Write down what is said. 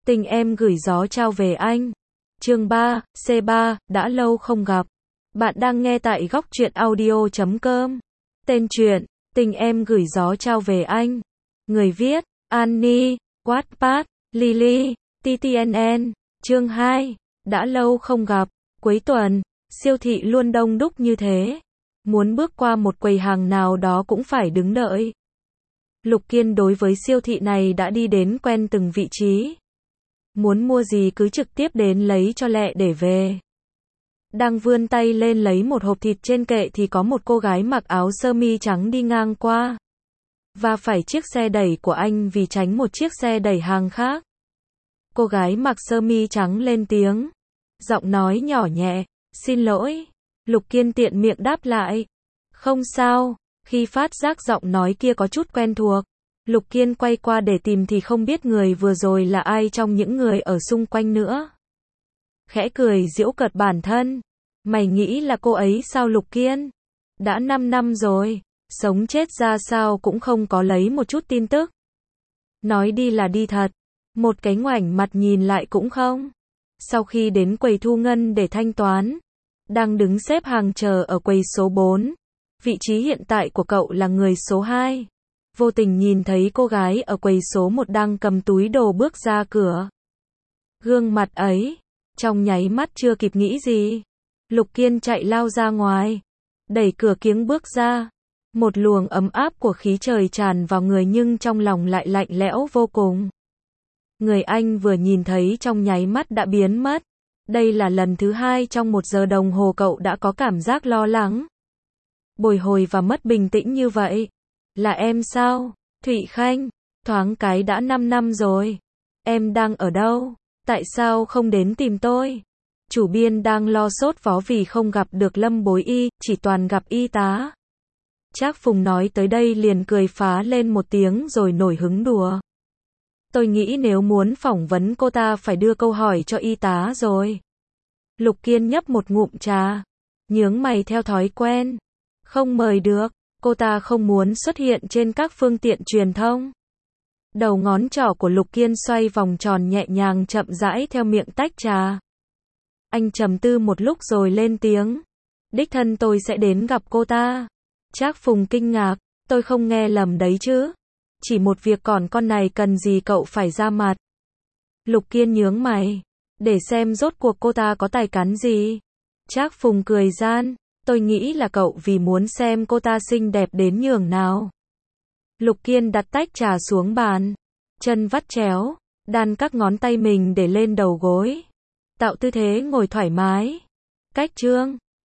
Tình em gửi gió trao về anh. Chương 3, C3, đã lâu không gặp. Bạn đang nghe tại góc truyện audio.com. Tên truyện, Tình em gửi gió trao về anh. Người viết, Annie, Wattpad, Lily, TTNN. Chương 2, đã lâu không gặp. Cuối tuần, siêu thị luôn đông đúc như thế. Muốn bước qua một quầy hàng nào đó cũng phải đứng đợi. Lục Kiên đối với siêu thị này đã đi đến quen từng vị trí. Muốn mua gì cứ trực tiếp đến lấy cho lẹ để về. Đang vươn tay lên lấy một hộp thịt trên kệ thì có một cô gái mặc áo sơ mi trắng đi ngang qua. Và phải chiếc xe đẩy của anh vì tránh một chiếc xe đẩy hàng khác. Cô gái mặc sơ mi trắng lên tiếng. Giọng nói nhỏ nhẹ, xin lỗi. Lục Kiên tiện miệng đáp lại. Không sao. Khi phát giác giọng nói kia có chút quen thuộc, Lục Kiên quay qua để tìm thì không biết người vừa rồi là ai trong những người ở xung quanh nữa. Khẽ cười giễu cợt bản thân. Mày nghĩ là cô ấy sao Lục Kiên? Đã 5 năm rồi, sống chết ra sao cũng không có lấy một chút tin tức. Nói đi là đi thật, một cái ngoảnh mặt nhìn lại cũng không. Sau khi đến quầy thu ngân để thanh toán, đang đứng xếp hàng chờ ở quầy số 4. Vị trí hiện tại của cậu là người số 2. Vô tình nhìn thấy cô gái ở quầy số 1 đang cầm túi đồ bước ra cửa. Gương mặt ấy, trong nháy mắt chưa kịp nghĩ gì, Lục Kiên chạy lao ra ngoài, đẩy cửa kiếng bước ra. Một luồng ấm áp của khí trời tràn vào người nhưng trong lòng lại lạnh lẽo vô cùng. Người anh vừa nhìn thấy trong nháy mắt đã biến mất. Đây là lần thứ 2 trong 1 giờ đồng hồ cậu đã có cảm giác lo lắng, bồi hồi và mất bình tĩnh như vậy. Là em sao? Thụy Khanh, thoáng cái đã 5 năm rồi. Em đang ở đâu? Tại sao không đến tìm tôi? Chủ biên đang lo sốt vó vì không gặp được Lâm Bối Y, chỉ toàn gặp y tá. Trác Phùng nói tới đây liền cười phá lên một tiếng rồi nổi hứng đùa. Tôi nghĩ nếu muốn phỏng vấn cô ta phải đưa câu hỏi cho y tá rồi. Lục Kiên nhấp một ngụm trà, nhướng mày theo thói quen. Không mời được, cô ta không muốn xuất hiện trên các phương tiện truyền thông. Đầu ngón trỏ của Lục Kiên xoay vòng tròn nhẹ nhàng chậm rãi theo miệng tách trà. Anh trầm tư một lúc rồi lên tiếng. Đích thân tôi sẽ đến gặp cô ta. Trác Phùng kinh ngạc, tôi không nghe lầm đấy chứ. Chỉ một việc còn con này cần gì cậu phải ra mặt. Lục Kiên nhướng mày, để xem rốt cuộc cô ta có tài cán gì. Trác Phùng cười gian, tôi nghĩ là cậu vì muốn xem cô ta xinh đẹp đến nhường nào. Lục Kiên đặt tách trà xuống bàn, chân vắt chéo, đan các ngón tay mình để lên đầu gối, tạo tư thế ngồi thoải mái. Cách chương